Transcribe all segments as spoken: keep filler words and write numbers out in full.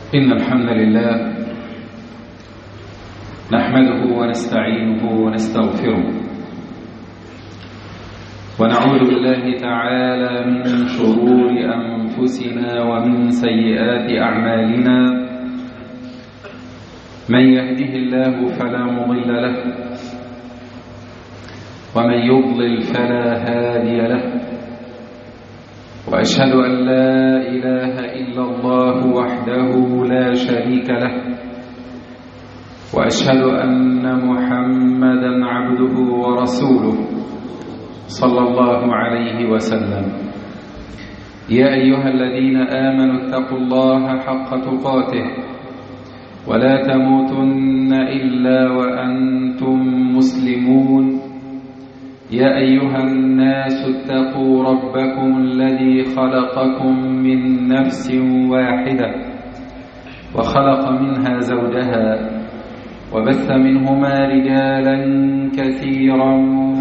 إن الحمد لله نحمده ونستعينه ونستغفره ونعوذ بالله تعالى من شرور أنفسنا ومن سيئات أعمالنا. من يهده الله فلا مضل له ومن يضلل فلا هادي له، وأشهد أن لا إله إلا الله وحده لا شريك له، وأشهد أن محمدا عبده ورسوله صلى الله عليه وسلم. يا أيها الذين آمنوا اتقوا الله حق تقاته ولا تموتن إلا وأنتم مسلمون. يا أيها الناس اتقوا ربكم الذي خلقكم من نفس واحدة وخلق منها زوجها وبث منهما رجالا كثيرا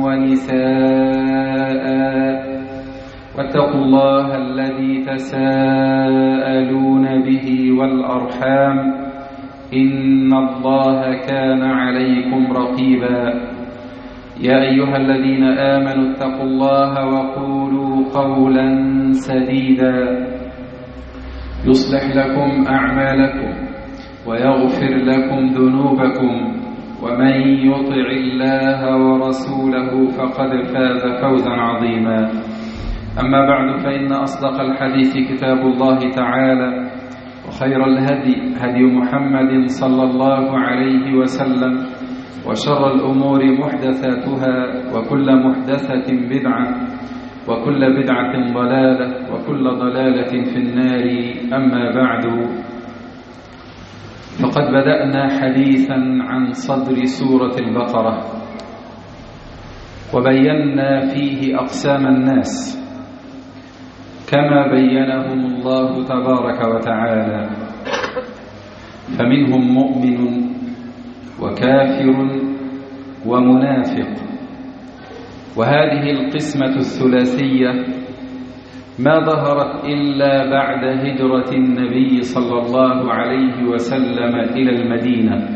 ونساء، واتقوا الله الذي تساءلون به والأرحام إن الله كان عليكم رقيبا. يا أيها الذين آمنوا اتقوا الله وقولوا قولا سديدا يصلح لكم أعمالكم ويغفر لكم ذنوبكم، ومن يطع الله ورسوله فقد فاز فوزا عظيما. أما بعد، فإن أصدق الحديث كتاب الله تعالى، وخير الهدي هدي محمد صلى الله عليه وسلم، وشر الأمور محدثاتها، وكل محدثة بدعة، وكل بدعة ضلالة، وكل ضلالة في النار. أما بعد، فقد بدأنا حديثا عن صدر سورة البقرة، وبينا فيه أقسام الناس كما بينهم الله تبارك وتعالى، فمنهم مؤمن وكافر ومنافق. وهذه القسمة الثلاثية ما ظهرت إلا بعد هجرة النبي صلى الله عليه وسلم إلى المدينة،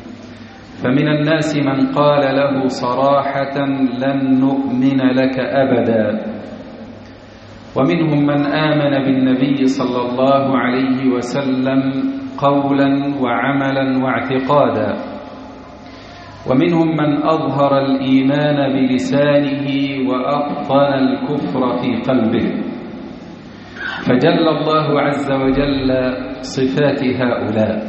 فمن الناس من قال له صراحة لن نؤمن لك أبدا، ومنهم من آمن بالنبي صلى الله عليه وسلم قولا وعملا واعتقادا، ومنهم من أظهر الإيمان بلسانه وأبطن الكفر في قلبه. فجل الله عز وجل صفات هؤلاء،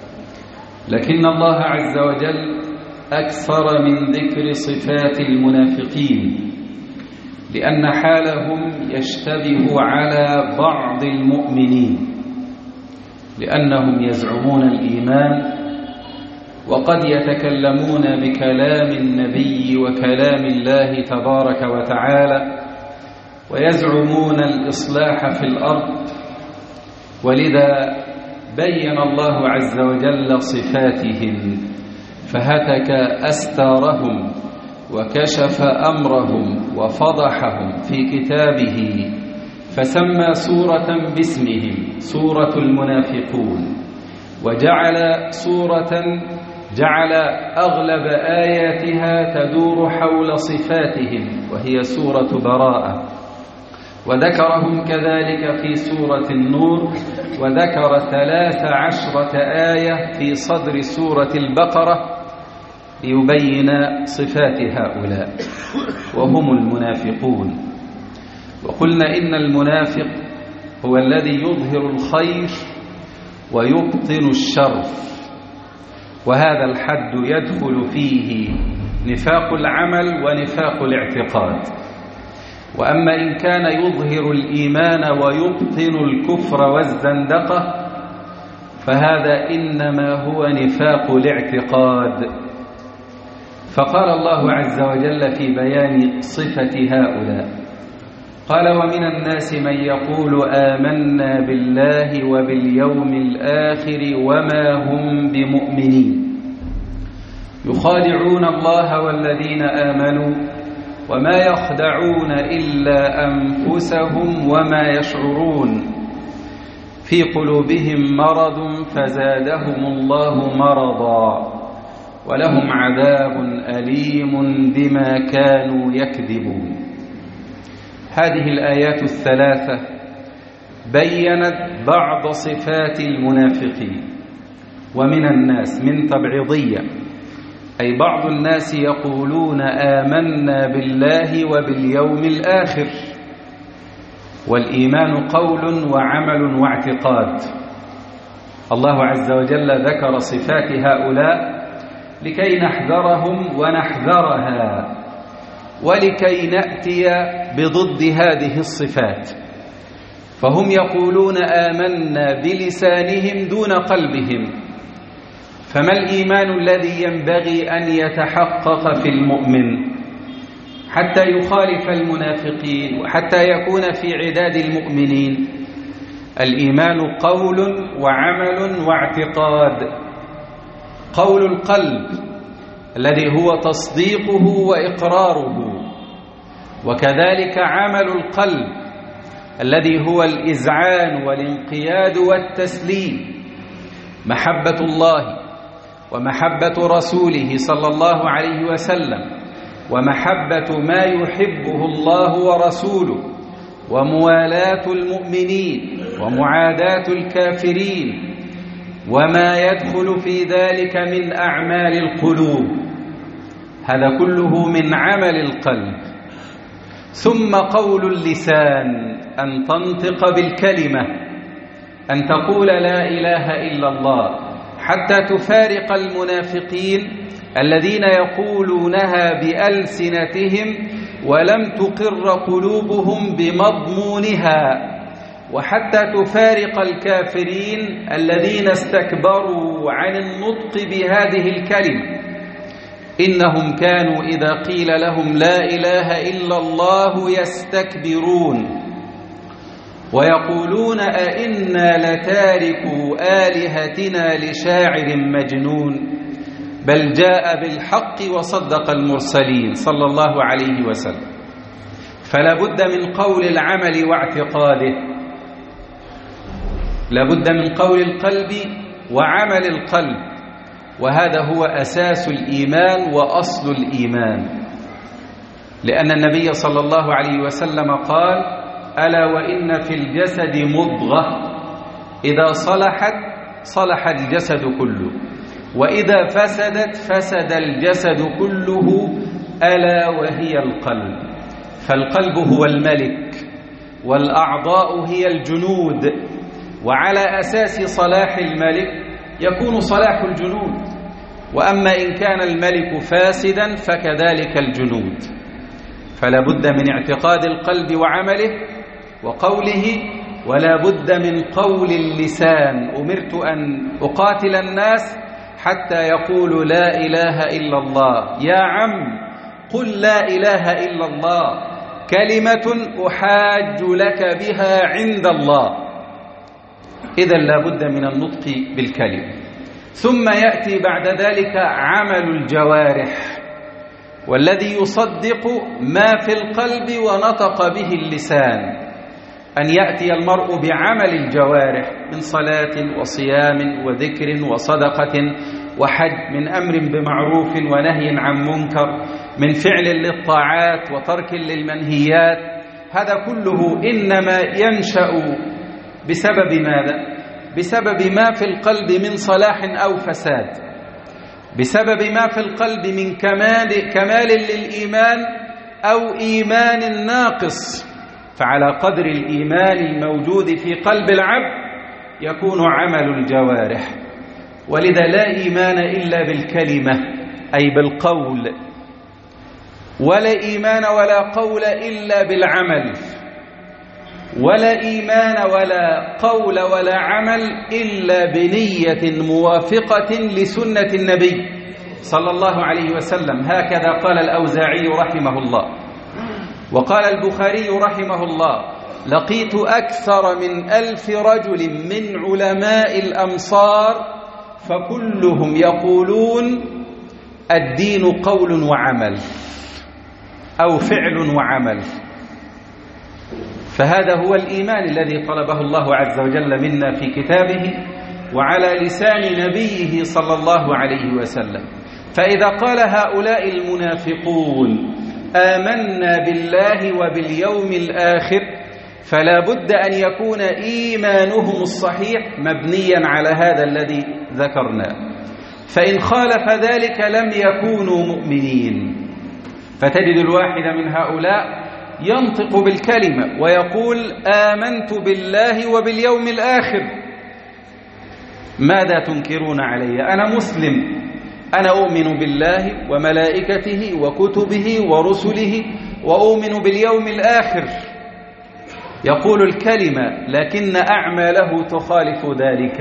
لكن الله عز وجل أكثر من ذكر صفات المنافقين، لأن حالهم يشتبه على بعض المؤمنين، لأنهم يزعمون الإيمان وقد يتكلمون بكلام النبي وكلام الله تبارك وتعالى، ويزعمون الإصلاح في الأرض، ولذا بين الله عز وجل صفاتهم، فهتك أستارهم وكشف أمرهم وفضحهم في كتابه، فسمى سورة باسمهم سورة المنافقون، وجعل سورة جعل أغلب آياتها تدور حول صفاتهم، وهي سورة براءة، وذكرهم كذلك في سورة النور، وذكر ثلاث عشرة آية في صدر سورة البقرة ليبين صفات هؤلاء، وهم المنافقون. وقلنا إن المنافق هو الذي يظهر الخير ويبطن الشر، وهذا الحد يدخل فيه نفاق العمل ونفاق الاعتقاد. وأما إن كان يظهر الإيمان ويبطن الكفر والزندقة فهذا إنما هو نفاق الاعتقاد. فقال الله عز وجل في بيان صفة هؤلاء، قال: ومن الناس من يقول آمنا بالله وباليوم الآخر وما هم بمؤمنين، يخادعون الله والذين آمنوا وما يخدعون إلا أنفسهم وما يشعرون، في قلوبهم مرض فزادهم الله مرضا ولهم عذاب أليم بما كانوا يكذبون. هذه الآيات الثلاثة بيّنت بعض صفات المنافقين ومن الناس من تبعيضية، أي بعض الناس يقولون آمنا بالله وباليوم الآخر، والإيمان قول وعمل واعتقاد. الله عز وجل ذكر صفات هؤلاء لكي نحذرهم ونحذرها، ولكي نأتي بضد هذه الصفات. فهم يقولون آمنا بلسانهم دون قلبهم، فما الإيمان الذي ينبغي أن يتحقق في المؤمن حتى يخالف المنافقين وحتى يكون في عداد المؤمنين؟ الإيمان قول وعمل واعتقاد. قول القلب الذي هو تصديقه وإقراره، وكذلك عمل القلب الذي هو الإذعان والانقياد والتسليم، محبة الله ومحبة رسوله صلى الله عليه وسلم، ومحبة ما يحبه الله ورسوله، وموالاة المؤمنين ومعاداة الكافرين، وما يدخل في ذلك من أعمال القلوب. هذا كله من عمل القلب. ثم قول اللسان، أن تنطق بالكلمة، أن تقول لا إله إلا الله، حتى تفارق المنافقين الذين يقولونها بألسنتهم ولم تقر قلوبهم بمضمونها، وحتى تفارق الكافرين الذين استكبروا عن النطق بهذه الكلمة. إنهم كانوا إذا قيل لهم لا إله إلا الله يستكبرون ويقولون أئنا لتاركو آلهتنا لشاعر مجنون بل جاء بالحق وصدق المرسلين صلى الله عليه وسلم. فلا بد من قول العمل واعتقاده، لا بد من قول القلب وعمل القلب، وهذا هو أساس الإيمان وأصل الإيمان. لأن النبي صلى الله عليه وسلم قال: ألا وإن في الجسد مضغة إذا صلحت صلح الجسد كله، وإذا فسدت فسد الجسد كله، ألا وهي القلب. فالقلب هو الملك والأعضاء هي الجنود، وعلى أساس صلاح الملك يكون صلاح الجنود، وأما إن كان الملك فاسدا فكذلك الجنود. فلا بد من اعتقاد القلب وعمله وقوله، ولا بد من قول اللسان. أمرت أن أقاتل الناس حتى يقولوا لا إله إلا الله. يا عم قل لا إله إلا الله، كلمة أحاج لك بها عند الله. إذن لا بد من النطق بالكلمة. ثم يأتي بعد ذلك عمل الجوارح، والذي يصدق ما في القلب ونطق به اللسان. أن يأتي المرء بعمل الجوارح من صلاة وصيام وذكر وصدقة وحج، من أمر بمعروف ونهي عن منكر، من فعل للطاعات وترك للمنهيات. هذا كله إنما ينشأ بسبب ماذا؟ بسبب ما في القلب من صلاح أو فساد، بسبب ما في القلب من كمال, كمال للإيمان أو إيمان ناقص. فعلى قدر الإيمان الموجود في قلب العبد يكون عمل الجوارح. ولذا لا إيمان إلا بالكلمة، أي بالقول، ولا إيمان ولا قول إلا بالعمل، ولا إيمان ولا قول ولا عمل إلا بنية موافقة لسنة النبي صلى الله عليه وسلم. هكذا قال الأوزاعي رحمه الله. وقال البخاري رحمه الله: لقيت أكثر من ألف رجل من علماء الأمصار فكلهم يقولون الدين قول وعمل، أو فعل وعمل. فهذا هو الإيمان الذي طلبه الله عز وجل منا في كتابه وعلى لسان نبيه صلى الله عليه وسلم. فإذا قال هؤلاء المنافقون آمنا بالله وباليوم الآخر فلا بد أن يكون إيمانهم الصحيح مبنيا على هذا الذي ذكرناه، فإن خالف ذلك لم يكونوا مؤمنين. فتجد الواحد من هؤلاء ينطق بالكلمة ويقول آمنت بالله وباليوم الآخر، ماذا تنكرون علي؟ أنا مسلم، أنا أؤمن بالله وملائكته وكتبه ورسله وأؤمن باليوم الآخر. يقول الكلمة لكن أعماله تخالف ذلك،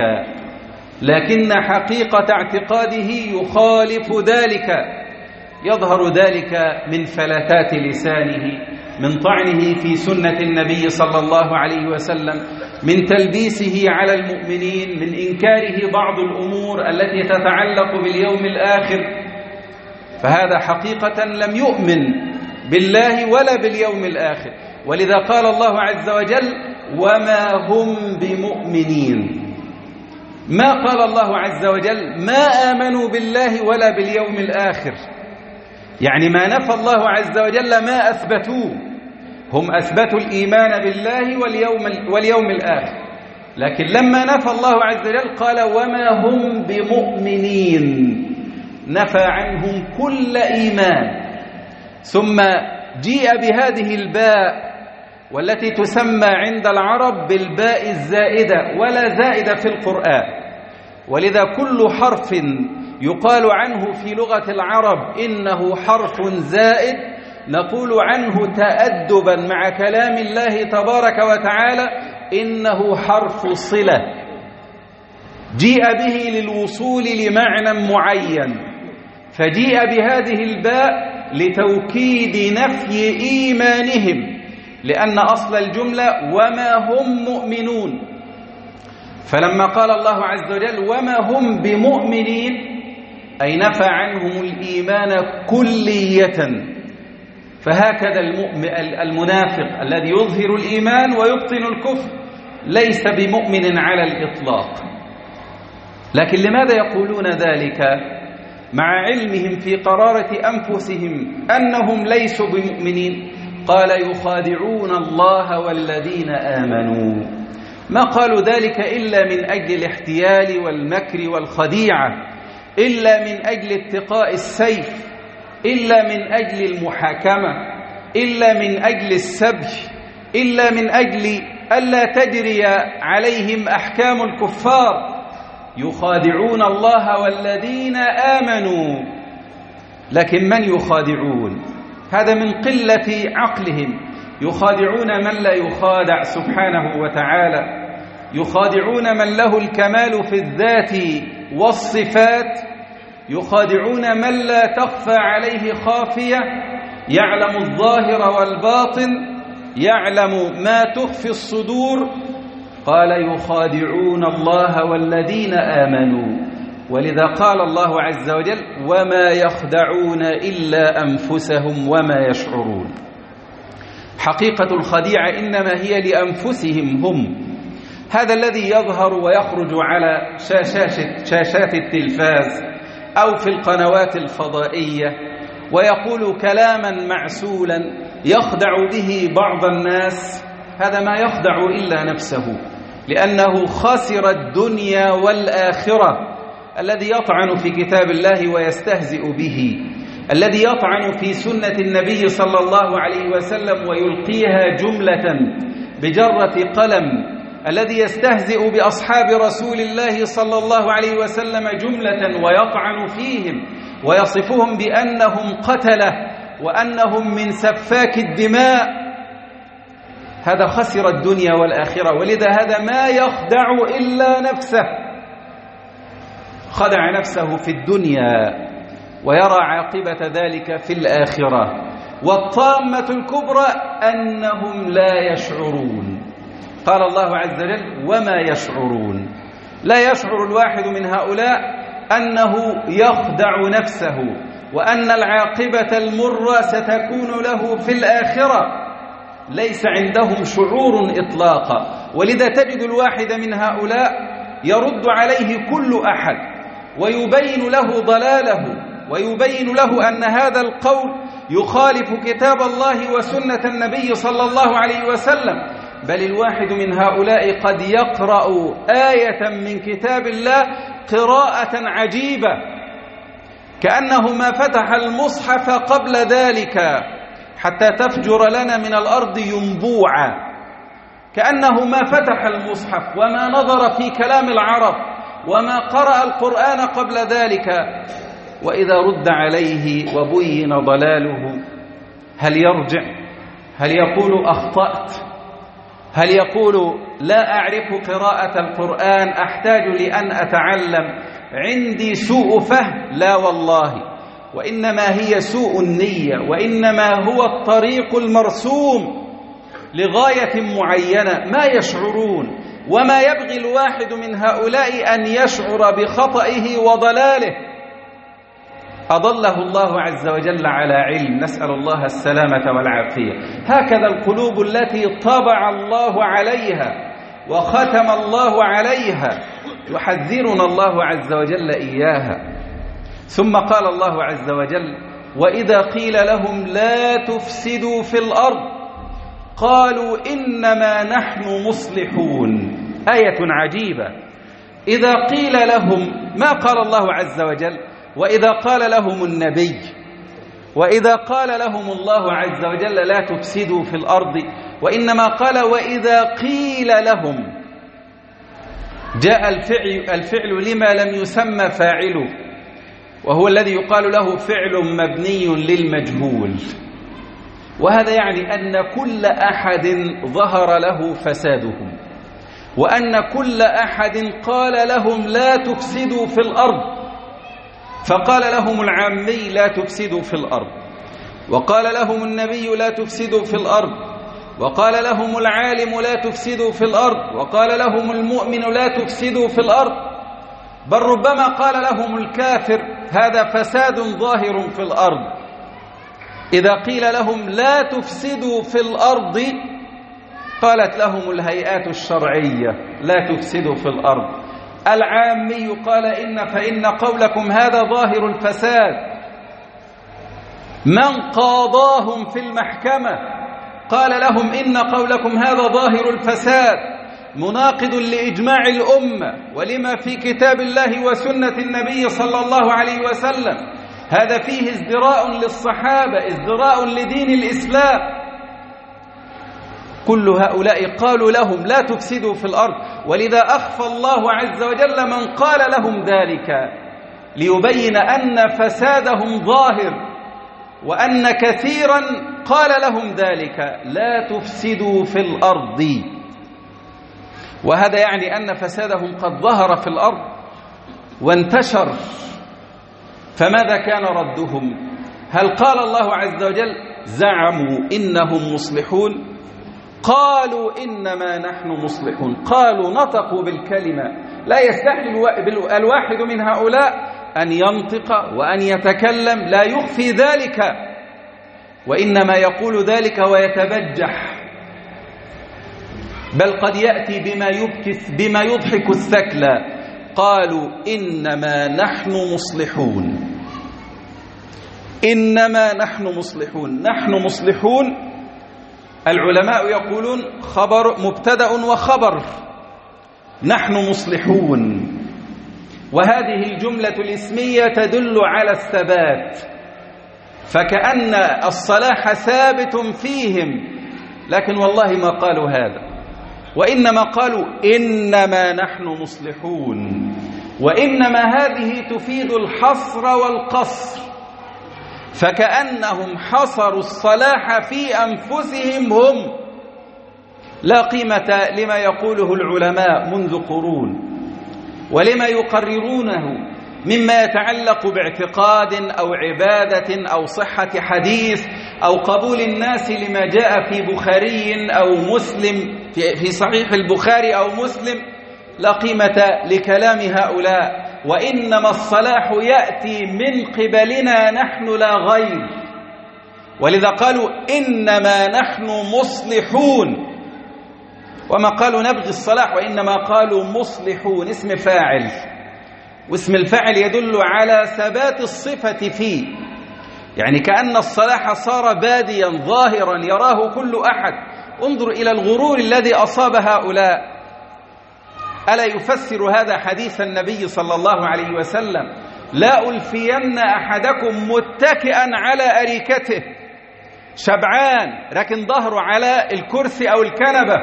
لكن حقيقة اعتقاده يخالف ذلك. يظهر ذلك من فلتات لسانه، من طعنه في سنة النبي صلى الله عليه وسلم، من تلبيسه على المؤمنين، من إنكاره بعض الأمور التي تتعلق باليوم الآخر. فهذا حقيقة لم يؤمن بالله ولا باليوم الآخر. ولذا قال الله عز وجل وما هم بمؤمنين. ما قال الله عز وجل ما آمنوا بالله ولا باليوم الآخر، يعني ما نفى الله عز وجل ما أثبتوه. هم أثبتوا الإيمان بالله واليوم, واليوم الآخر، لكن لما نفى الله عز وجل قال وما هم بمؤمنين، نفى عنهم كل إيمان. ثم جيء بهذه الباء والتي تسمى عند العرب بالباء الزائدة، ولا زائدة في القرآن. ولذا كل حرف يقال عنه في لغة العرب إنه حرف زائد نقول عنه تأدبا مع كلام الله تبارك وتعالى إنه حرف صلة، جيء به للوصول لمعنى معين، فجيء بهذه الباء لتوكيد نفي إيمانهم، لأن أصل الجملة وما هم مؤمنون. فلما قال الله عز وجل وما هم بمؤمنين أي نفى عنهم الإيمان كلية. فهكذا المنافق الذي يظهر الإيمان ويبطن الكفر ليس بمؤمن على الإطلاق. لكن لماذا يقولون ذلك مع علمهم في قرارة أنفسهم أنهم ليسوا بمؤمنين؟ قال يخادعون الله والذين آمنوا. ما قالوا ذلك إلا من أجل الاحتيال والمكر والخديعة، إلا من أجل اتقاء السيف، إلا من أجل المحاكمة، إلا من أجل السبي، إلا من أجل ألا تجري عليهم أحكام الكفار. يخادعون الله والذين آمنوا. لكن من يخادعون؟ هذا من قلة عقلهم. يخادعون من لا يخادع سبحانه وتعالى، يخادعون من له الكمال في الذات والصفات، يخادعون من لا تخفى عليه خافية، يعلم الظاهر والباطن، يعلم ما تخفي الصدور. قال يخادعون الله والذين آمنوا. ولذا قال الله عز وجل وما يخدعون إلا أنفسهم وما يشعرون. حقيقة الخديعة إنما هي لأنفسهم هم. هذا الذي يظهر ويخرج على شاشات, شاشات التلفاز أو في القنوات الفضائية ويقول كلاما معسولا يخدع به بعض الناس، هذا ما يخدع إلا نفسه، لأنه خسر الدنيا والآخرة. الذي يطعن في كتاب الله ويستهزئ به، الذي يطعن في سنة النبي صلى الله عليه وسلم ويلقيها جملة بجرة قلم، الذي يستهزئ بأصحاب رسول الله صلى الله عليه وسلم جملة ويطعن فيهم ويصفهم بأنهم قتلة وأنهم من سفاك الدماء، هذا خسر الدنيا والآخرة. ولذا هذا ما يخدع إلا نفسه، خدع نفسه في الدنيا ويرى عاقبة ذلك في الآخرة. والطامة الكبرى أنهم لا يشعرون. قال الله عز وجل وما يشعرون. لا يشعر الواحد من هؤلاء أنه يخدع نفسه وأن العاقبة المرة ستكون له في الآخرة. ليس عندهم شعور إطلاقا. ولذا تجد الواحد من هؤلاء يرد عليه كل أحد ويبين له ضلاله ويبين له أن هذا القول يخالف كتاب الله وسنة النبي صلى الله عليه وسلم. بل الواحد من هؤلاء قد يقرأ آية من كتاب الله قراءة عجيبة كأنه ما فتح المصحف قبل ذلك حتى تفجر لنا من الأرض ينبوعا، كأنه ما فتح المصحف وما نظر في كلام العرب وما قرأ القرآن قبل ذلك. وإذا رد عليه وبين ضلاله هل يرجع؟ هل يقول أخطأت؟ هل يقول لا أعرف قراءة القرآن أحتاج لأن أتعلم، عندي سوء فهم؟ لا والله، وإنما هي سوء النية، وإنما هو الطريق المرسوم لغاية معينة ما يشعرون. وما يبغي الواحد من هؤلاء أن يشعر بخطئه وضلاله. أضله الله عز وجل على علم، نسأل الله السلامة والعافية. هكذا القلوب التي طبع الله عليها وختم الله عليها يحذرنا الله عز وجل إياها. ثم قال الله عز وجل: وإذا قيل لهم لا تفسدوا في الأرض قالوا إنما نحن مصلحون. آية عجيبة. إذا قيل لهم، ما قال الله عز وجل وإذا قال لهم النبي، وإذا قال لهم الله عز وجل لا تفسدوا في الأرض، وإنما قال وإذا قيل لهم. جاء الفعل, الفعل لما لم يسمى فاعله، وهو الذي يقال له فعل مبني للمجهول. وهذا يعني أن كل أحد ظهر له فسادهم، وأن كل أحد قال لهم لا تفسدوا في الأرض. فقال لهم العامي لا تفسدوا في الأرض، وقال لهم النبي لا تفسدوا في الأرض، وقال لهم العالم لا تفسدوا في الأرض، وقال لهم المؤمن لا تفسدوا في الأرض، بل ربما قال لهم الكافر هذا فساد ظاهر في الأرض. إذا قيل لهم لا تفسدوا في الأرض قالت لهم الهيئات الشرعية لا تفسدوا في الأرض. العامي قال إن فإن قولكم هذا ظاهر الفساد. من قاضاهم في المحكمة قال لهم إن قولكم هذا ظاهر الفساد مناقض لإجماع الأمة ولما في كتاب الله وسنة النبي صلى الله عليه وسلم. هذا فيه ازدراء للصحابة، ازدراء لدين الإسلام. كل هؤلاء قالوا لهم لا تفسدوا في الأرض، ولذا أخفى الله عز وجل من قال لهم ذلك ليبين أن فسادهم ظاهر، وأن كثيرا قال لهم ذلك لا تفسدوا في الأرض. وهذا يعني أن فسادهم قد ظهر في الأرض وانتشر. فماذا كان ردهم؟ هل قال الله عز وجل زعموا إنهم مصلحون؟ قالوا إنما نحن مصلحون. قالوا نطقوا بالكلمة. لا يستحي الواحد من هؤلاء أن ينطق وأن يتكلم، لا يخفي ذلك، وإنما يقول ذلك ويتبجح، بل قد يأتي بما يبكث بما يضحك الثكلى. قالوا إنما نحن مصلحون، إنما نحن مصلحون. نحن مصلحون، العلماء يقولون خبر مبتدأ وخبر. نحن مصلحون، وهذه الجملة الاسمية تدل على الثبات، فكأن الصلاح ثابت فيهم، لكن والله ما قالوا هذا، وإنما قالوا إنما نحن مصلحون. وإنما هذه تفيد الحصر والقصر، فكأنهم حصروا الصلاح في أنفسهم هم، لا قيمة لما يقوله العلماء منذ قرون ولما يقررونه مما يتعلق باعتقاد أو عبادة أو صحة حديث أو قبول الناس لما جاء في بخاري أو مسلم، في صحيح البخاري أو مسلم. لا قيمة لكلام هؤلاء، وإنما الصلاح يأتي من قبلنا نحن لا غير. ولذا قالوا إنما نحن مصلحون، وما قالوا نبغي الصلاح، وإنما قالوا مصلحون، اسم فاعل، واسم الفاعل يدل على ثبات الصفة فيه، يعني كأن الصلاح صار باديا ظاهرا يراه كل أحد. انظر إلى الغرور الذي أصاب هؤلاء. ألا يفسر هذا حديث النبي صلى الله عليه وسلم: لا ألفين أحدكم متكئا على أريكته، شبعان لكن ظهره على الكرسي أو الكنبة،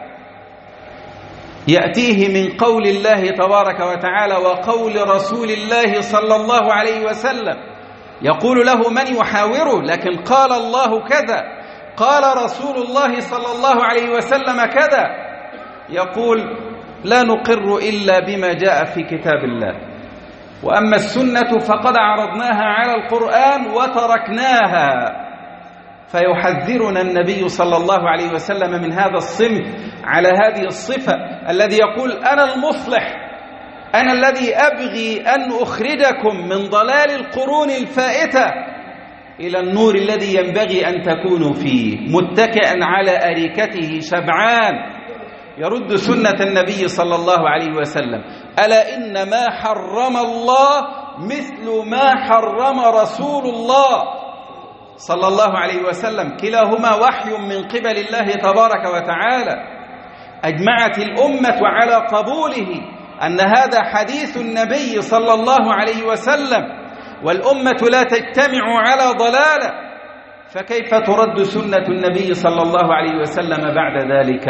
يأتيه من قول الله تبارك وتعالى وقول رسول الله صلى الله عليه وسلم، يقول له من يحاوره، لكن قال الله كذا، قال رسول الله صلى الله عليه وسلم كذا، يقول لا نقر إلا بما جاء في كتاب الله، وأما السنة فقد عرضناها على القرآن وتركناها. فيحذرنا النبي صلى الله عليه وسلم من هذا الصنف على هذه الصفة، الذي يقول أنا المصلح، أنا الذي أبغي أن أخرجكم من ضلال القرون الفائتة إلى النور الذي ينبغي أن تكونوا فيه، متكئا على أريكته شبعان، يرد سنة النبي صلى الله عليه وسلم. ألا إن ما حرم الله مثل ما حرم رسول الله صلى الله عليه وسلم، كلاهما وحي من قبل الله تبارك وتعالى. أجمعت الأمة على قبوله أن هذا حديث النبي صلى الله عليه وسلم، والأمة لا تجتمع على ضلالة، فكيف ترد سنة النبي صلى الله عليه وسلم بعد ذلك؟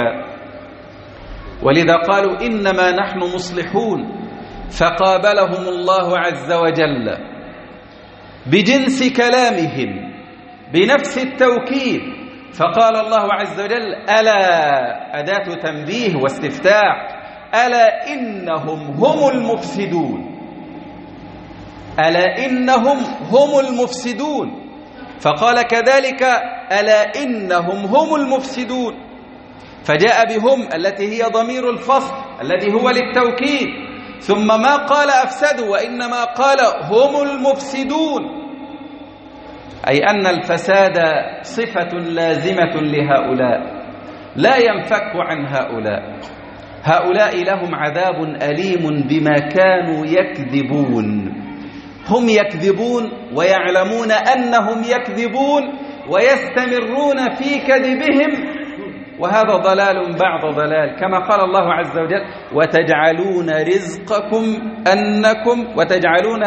ولذا قالوا إنما نحن مصلحون، فقابلهم الله عز وجل بجنس كلامهم بنفس التوكيد، فقال الله عز وجل ألا، أداة تنبيه واستفتاح، ألا إنهم هم المفسدون، ألا إنهم هم المفسدون، فقال كذلك ألا إنهم هم المفسدون، فجاء بهم التي هي ضمير الفصل الذي هو للتوكيد، ثم ما قال أفسدوا وإنما قال هم المفسدون، أي أن الفساد صفة لازمة لهؤلاء لا ينفك عن هؤلاء. هؤلاء لهم عذاب أليم بما كانوا يكذبون، هم يكذبون ويعلمون أنهم يكذبون ويستمرون في كذبهم، وهذا ضلال بعد ضلال، كما قال الله عز وجل وتجعلون رزقكم أنكم وتجعلون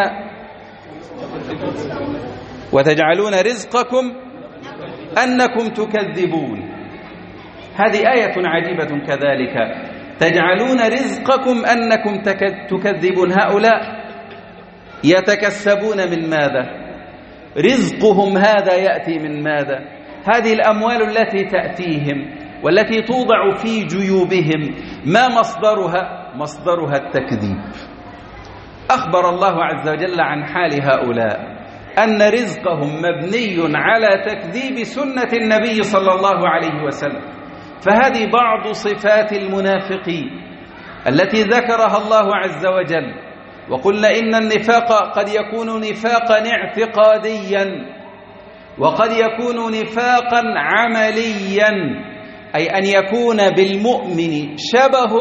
وتجعلون رزقكم أنكم تكذبون. هذه آية عجيبة كذلك، تجعلون رزقكم أنكم تكذبون. هؤلاء يتكسبون من ماذا؟ رزقهم هذا يأتي من ماذا؟ هذه الأموال التي تأتيهم والتي توضع في جيوبهم ما مصدرها؟ مصدرها التكذيب. أخبر الله عز وجل عن حال هؤلاء أن رزقهم مبني على تكذيب سنة النبي صلى الله عليه وسلم. فهذه بعض صفات المنافقين التي ذكرها الله عز وجل، وقلنا إن النفاق قد يكون نفاقا اعتقاديا وقد يكون نفاقا عمليا، أي أن يكون بالمؤمن شبه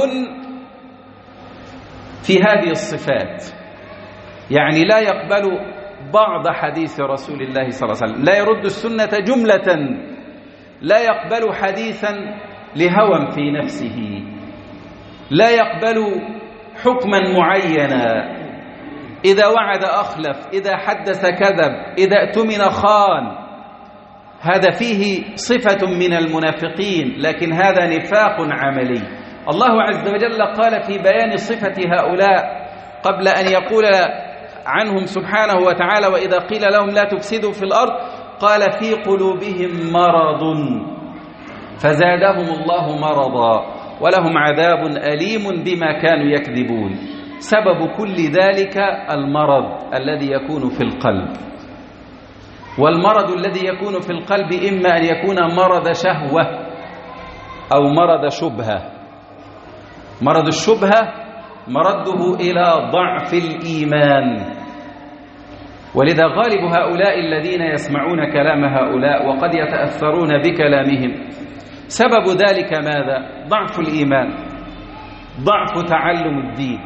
في هذه الصفات، يعني لا يقبل بعض حديث رسول الله صلى الله عليه وسلم، لا يرد السنة جملة، لا يقبل حديثا لهوى في نفسه، لا يقبل حكما معينا، إذا وعد أخلف، إذا حدث كذب، إذا اؤتمن خان. هذا فيه صفة من المنافقين، لكن هذا نفاق عملي. الله عز وجل قال في بيان صفة هؤلاء قبل أن يقول عنهم سبحانه وتعالى وإذا قيل لهم لا تفسدوا في الأرض قال في قلوبهم مرض فزادهم الله مرضا ولهم عذاب أليم بما كانوا يكذبون. سبب كل ذلك المرض الذي يكون في القلب، والمرض الذي يكون في القلب إما أن يكون مرض شهوة أو مرض شبهة. مرض الشبهة مرده إلى ضعف الإيمان، ولذا غالب هؤلاء الذين يسمعون كلام هؤلاء وقد يتأثرون بكلامهم سبب ذلك ماذا؟ ضعف الإيمان، ضعف تعلم الدين.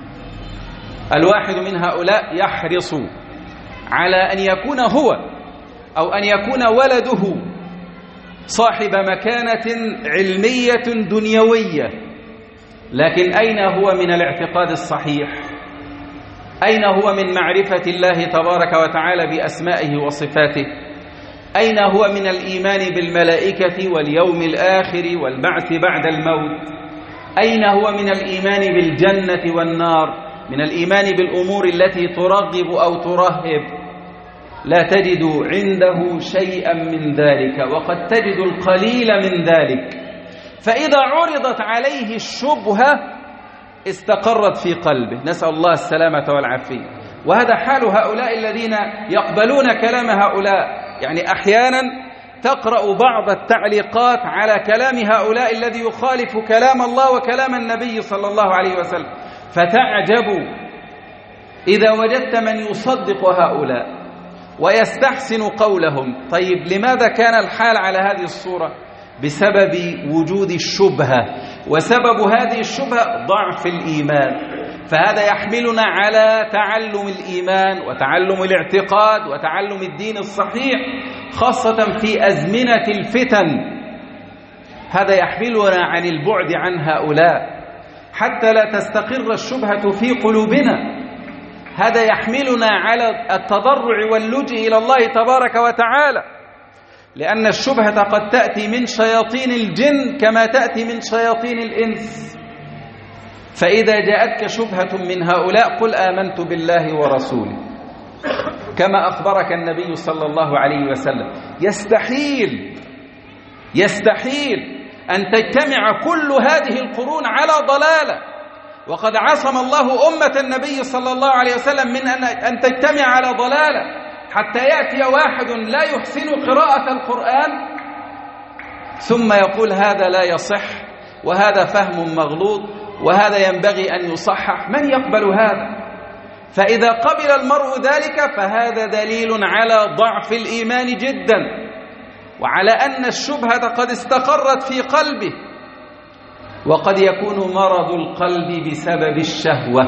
الواحد من هؤلاء يحرص على أن يكون هو أو أن يكون ولده صاحب مكانة علمية دنيوية، لكن أين هو من الاعتقاد الصحيح؟ أين هو من معرفة الله تبارك وتعالى بأسمائه وصفاته؟ أين هو من الإيمان بالملائكة واليوم الآخر والبعث بعد الموت؟ أين هو من الإيمان بالجنة والنار؟ من الإيمان بالأمور التي ترغب أو ترهب؟ لا تجد عنده شيئا من ذلك، وقد تجد القليل من ذلك. فإذا عرضت عليه الشبهة استقرت في قلبه، نسأل الله السلامة والعافية. وهذا حال هؤلاء الذين يقبلون كلام هؤلاء. يعني أحيانا تقرأ بعض التعليقات على كلام هؤلاء الذي يخالف كلام الله وكلام النبي صلى الله عليه وسلم، فتعجب إذا وجدت من يصدق هؤلاء ويستحسن قولهم. طيب لماذا كان الحال على هذه الصورة؟ بسبب وجود الشبهة، وسبب هذه الشبهة ضعف الإيمان. فهذا يحملنا على تعلم الإيمان وتعلم الاعتقاد وتعلم الدين الصحيح، خاصة في أزمنة الفتن. هذا يحملنا عن البعد عن هؤلاء حتى لا تستقر الشبهة في قلوبنا. هذا يحملنا على التضرع واللجئ إلى الله تبارك وتعالى، لأن الشبهة قد تأتي من شياطين الجن كما تأتي من شياطين الإنس. فإذا جاءتك شبهة من هؤلاء قل آمنت بالله ورسوله، كما أخبرك النبي صلى الله عليه وسلم. يستحيل يستحيل أن تجتمع كل هذه القرون على ضلالة، وقد عصم الله أمة النبي صلى الله عليه وسلم من أن تجتمع على ضلالة، حتى يأتي واحد لا يحسن قراءة القرآن ثم يقول هذا لا يصح وهذا فهم مغلوط وهذا ينبغي أن يصحح. من يقبل هذا؟ فإذا قبل المرء ذلك فهذا دليل على ضعف الإيمان جدا، وعلى أن الشبهة قد استقرت في قلبه. وقد يكون مرض القلب بسبب الشهوة،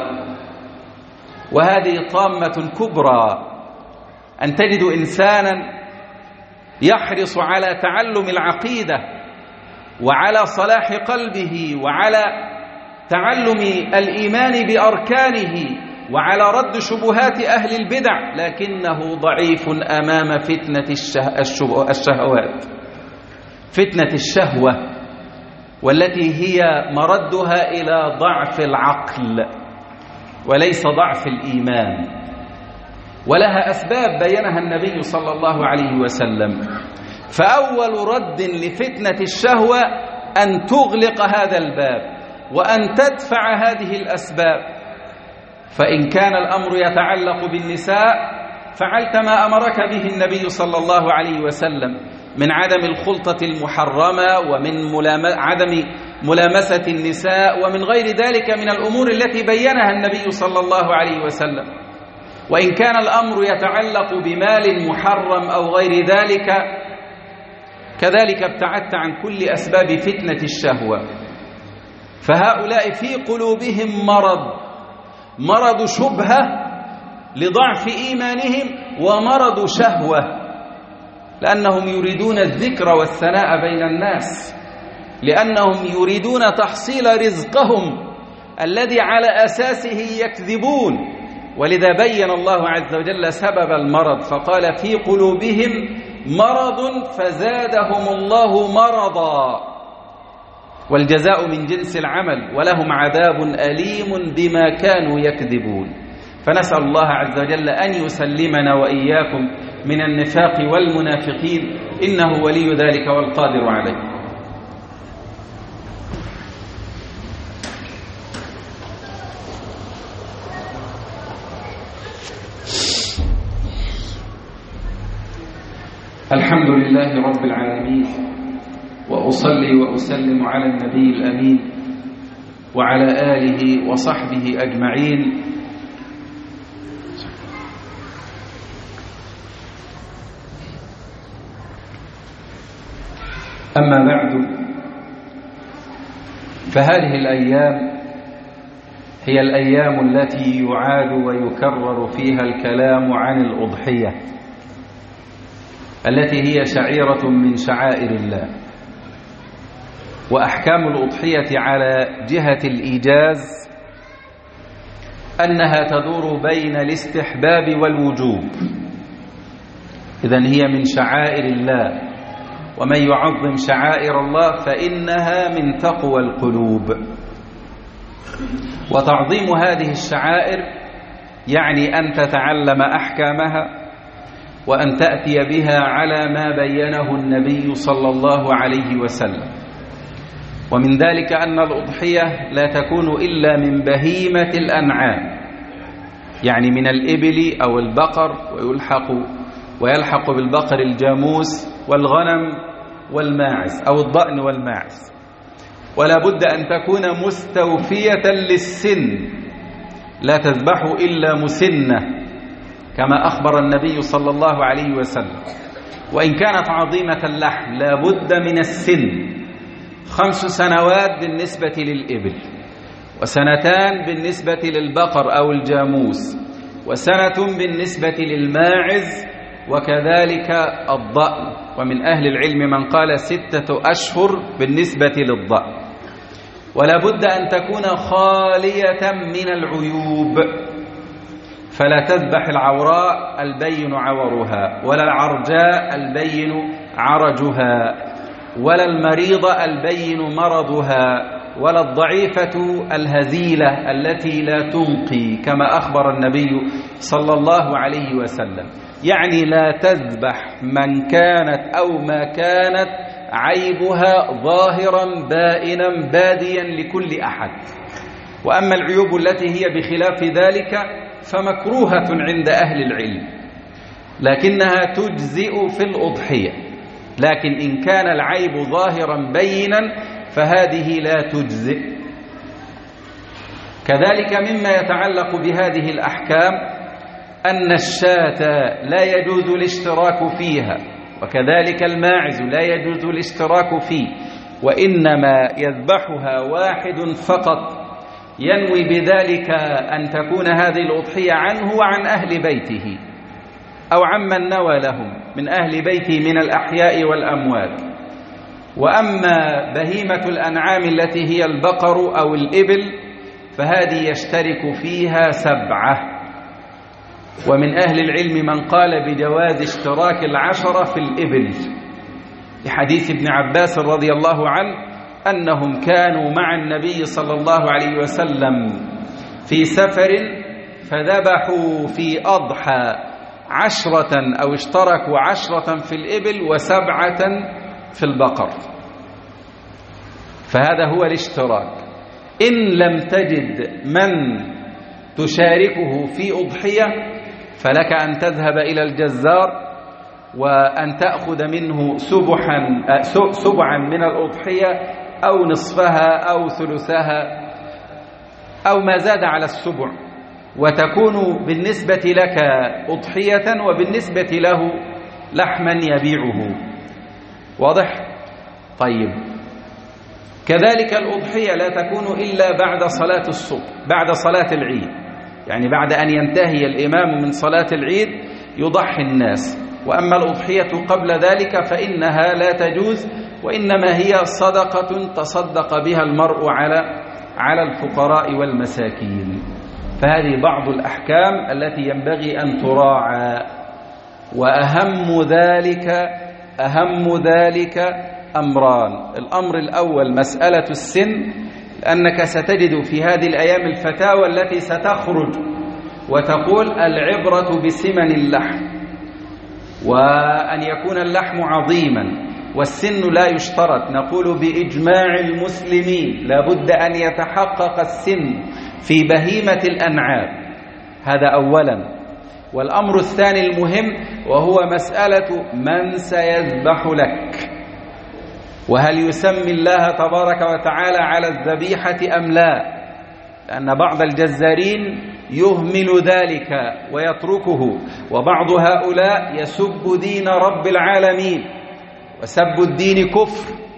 وهذه طامة كبرى، أن تجد إنسانا يحرص على تعلم العقيدة وعلى صلاح قلبه وعلى تعلم الإيمان بأركانه وعلى رد شبهات أهل البدع، لكنه ضعيف أمام فتنة الشهوات، فتنة الشهوة، والتي هي مردها إلى ضعف العقل وليس ضعف الإيمان. ولها أسباب بينها النبي صلى الله عليه وسلم. فأول رد لفتنة الشهوة أن تغلق هذا الباب وأن تدفع هذه الأسباب. فإن كان الأمر يتعلق بالنساء فعلت ما أمرك به النبي صلى الله عليه وسلم من عدم الخلطة المحرمة ومن ملام... عدم ملامسة النساء ومن غير ذلك من الأمور التي بينها النبي صلى الله عليه وسلم. وإن كان الأمر يتعلق بمال محرم أو غير ذلك كذلك ابتعدت عن كل أسباب فتنة الشهوة. فهؤلاء في قلوبهم مرض، مرض شبهة لضعف إيمانهم ومرض شهوة، لأنهم يريدون الذكر والثناء بين الناس، لأنهم يريدون تحصيل رزقهم الذي على أساسه يكذبون. ولذا بين الله عز وجل سبب المرض فقال في قلوبهم مرض فزادهم الله مرضا، والجزاء من جنس العمل ولهم عذاب أليم بما كانوا يكذبون. فنسأل الله عز وجل أن يسلمنا وإياكم من النفاق والمنافقين، إنه ولي ذلك والقادر عليه. الحمد لله رب العالمين، وأصلي وأسلم على النبي الأمين وعلى آله وصحبه أجمعين. أما بعد، فهذه الأيام هي الأيام التي يعاد ويكرر فيها الكلام عن الأضحية التي هي شعيرة من شعائر الله. وأحكام الأضحية على جهة الإيجاز أنها تدور بين الاستحباب والوجوب، إذن هي من شعائر الله، ومن يعظم شعائر الله فإنها من تقوى القلوب. وتعظيم هذه الشعائر يعني أن تتعلم أحكامها وأن تأتي بها على ما بينه النبي صلى الله عليه وسلم. ومن ذلك أن الأضحية لا تكون إلا من بهيمة الأنعام، يعني من الإبل أو البقر، ويلحق ويلحق بالبقر الجاموس والغنم والماعز أو الضأن والماعز، ولا بد أن تكون مستوفية للسن، لا تذبح إلا مسنة كما أخبر النبي صلى الله عليه وسلم. وإن كانت عظيمة اللحم لا بد من السن، خمس سنوات بالنسبة للإبل، وسنتان بالنسبة للبقر أو الجاموس، وسنة بالنسبة للماعز، وكذلك الضأن. ومن أهل العلم من قال ستة أشهر بالنسبة للضأن. ولا بد أن تكون خالية من العيوب، فلا تذبح العوراء البين عورها، ولا العرجاء البين عرجها، ولا المريضة البين مرضها، ولا الضعيفة الهزيلة التي لا تنقي كما أخبر النبي صلى الله عليه وسلم. يعني لا تذبح من كانت أو ما كانت عيبها ظاهرا بائنا باديا لكل أحد. وأما العيوب التي هي بخلاف ذلك فمكروهة عند أهل العلم، لكنها تجزئ في الأضحية. لكن إن كان العيب ظاهرا بينا فهذه لا تجزئ. كذلك مما يتعلق بهذه الأحكام أن الشاة لا يجوز الاشتراك فيها، وكذلك الماعز لا يجوز الاشتراك فيه، وإنما يذبحها واحد فقط، ينوي بذلك أن تكون هذه الأضحية عنه وعن أهل بيته أو عمن نوى لهم من أهل بيته من الأحياء والأموات. وأما بهيمة الأنعام التي هي البقر أو الإبل فهذه يشترك فيها سبعة. ومن أهل العلم من قال بجواز اشتراك العشرة في الإبل، لحديث ابن عباس رضي الله عنه أنهم كانوا مع النبي صلى الله عليه وسلم في سفر فذبحوا في أضحى عشرة أو اشتركوا عشرة في الإبل وسبعة في البقر، فهذا هو الاشتراك. إن لم تجد من تشاركه في أضحية فلك أن تذهب إلى الجزار وأن تأخذ منه سبحا سبعا من الأضحية أو نصفها أو ثلثها أو ما زاد على السبع، وتكون بالنسبة لك أضحية وبالنسبة له لحما يبيعه. واضح؟ طيب، كذلك الأضحية لا تكون إلا بعد صلاة الصبح، بعد صلاة العيد، يعني بعد أن ينتهي الإمام من صلاة العيد يضحي الناس. وأما الأضحية قبل ذلك فإنها لا تجوز، وإنما هي صدقة تصدق بها المرء على على الفقراء والمساكين. فهذه بعض الأحكام التي ينبغي أن تراعى. وأهم ذلك أهم ذلك أمران. الأمر الأول مسألة السن، لأنك ستجد في هذه الأيام الفتاوى التي ستخرج وتقول العبرة بسمن اللحم، وأن يكون اللحم عظيما، والسن لا يشترط. نقول بإجماع المسلمين لا بد أن يتحقق السن في بهيمة الأنعام، هذا أولا. والأمر الثاني المهم وهو مسألة من سيذبح لك، وهل يسمي الله تبارك وتعالى على الذبيحة أم لا، لأن بعض الجزارين يهمل ذلك ويتركه، وبعض هؤلاء يسب دين رب العالمين، وسب الدين كفر،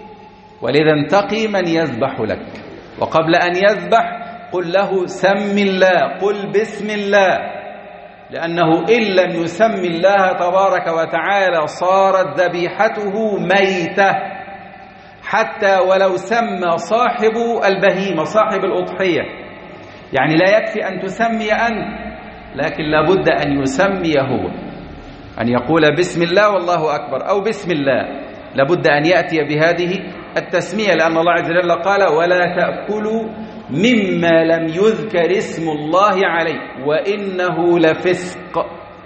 ولذا انتقي من يذبح لك، وقبل أن يذبح قل له سم الله، قل بسم الله، لأنه إن لم يسم الله تبارك وتعالى صارت ذبيحته ميتة، حتى ولو سمى صاحب البهيمة صاحب الأضحية. يعني لا يكفي أن تسمي أنت، لكن لابد أن يسمي هو، أن يقول بسم الله والله أكبر أو بسم الله، لابد أن يأتي بهذه التسمية، لأن الله عز وجل قال ولا تأكلوا مما لم يذكر اسم الله عليه وإنه لفسق.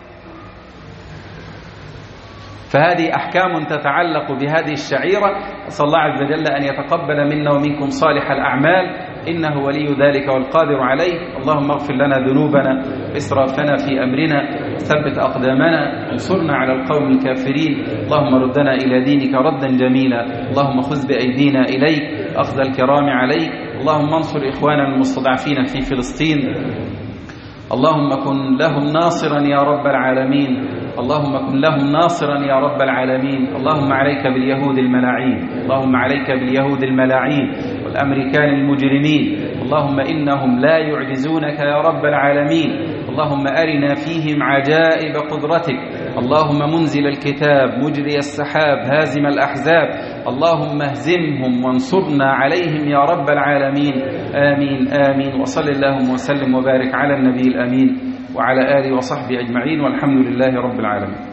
فهذه أحكام تتعلق بهذه الشعيرة. أسأل الله عز وجل أن يتقبل منا ومنكم صالح الأعمال، إنه ولي ذلك والقادر عليه. اللهم اغفر لنا ذنوبنا إسرافنا في أمرنا، ثبت أقدامنا، انصرنا على القوم الكافرين. اللهم ردنا إلى دينك ردا جميلا، اللهم خذ بأيدينا إليك أخذ الكرام عليك. اللهم انصر إخواننا المستضعفين في فلسطين، اللهم كن لهم ناصرا يا رب العالمين، اللهم كن لهم ناصرا يا رب العالمين. اللهم عليك باليهود الملاعين، اللهم عليك باليهود الملاعين والأمريكان المجرمين، اللهم إنهم لا يعجزونك يا رب العالمين. اللهم أرنا فيهم عجائب قدرتك، اللهم منزل الكتاب مجري السحاب هازم الأحزاب، اللهم اهزمهم وانصرنا عليهم يا رب العالمين. آمين آمين. وصل اللهم وسلم وبارك على النبي الأمين وعلى آله وصحبه أجمعين، والحمد لله رب العالمين.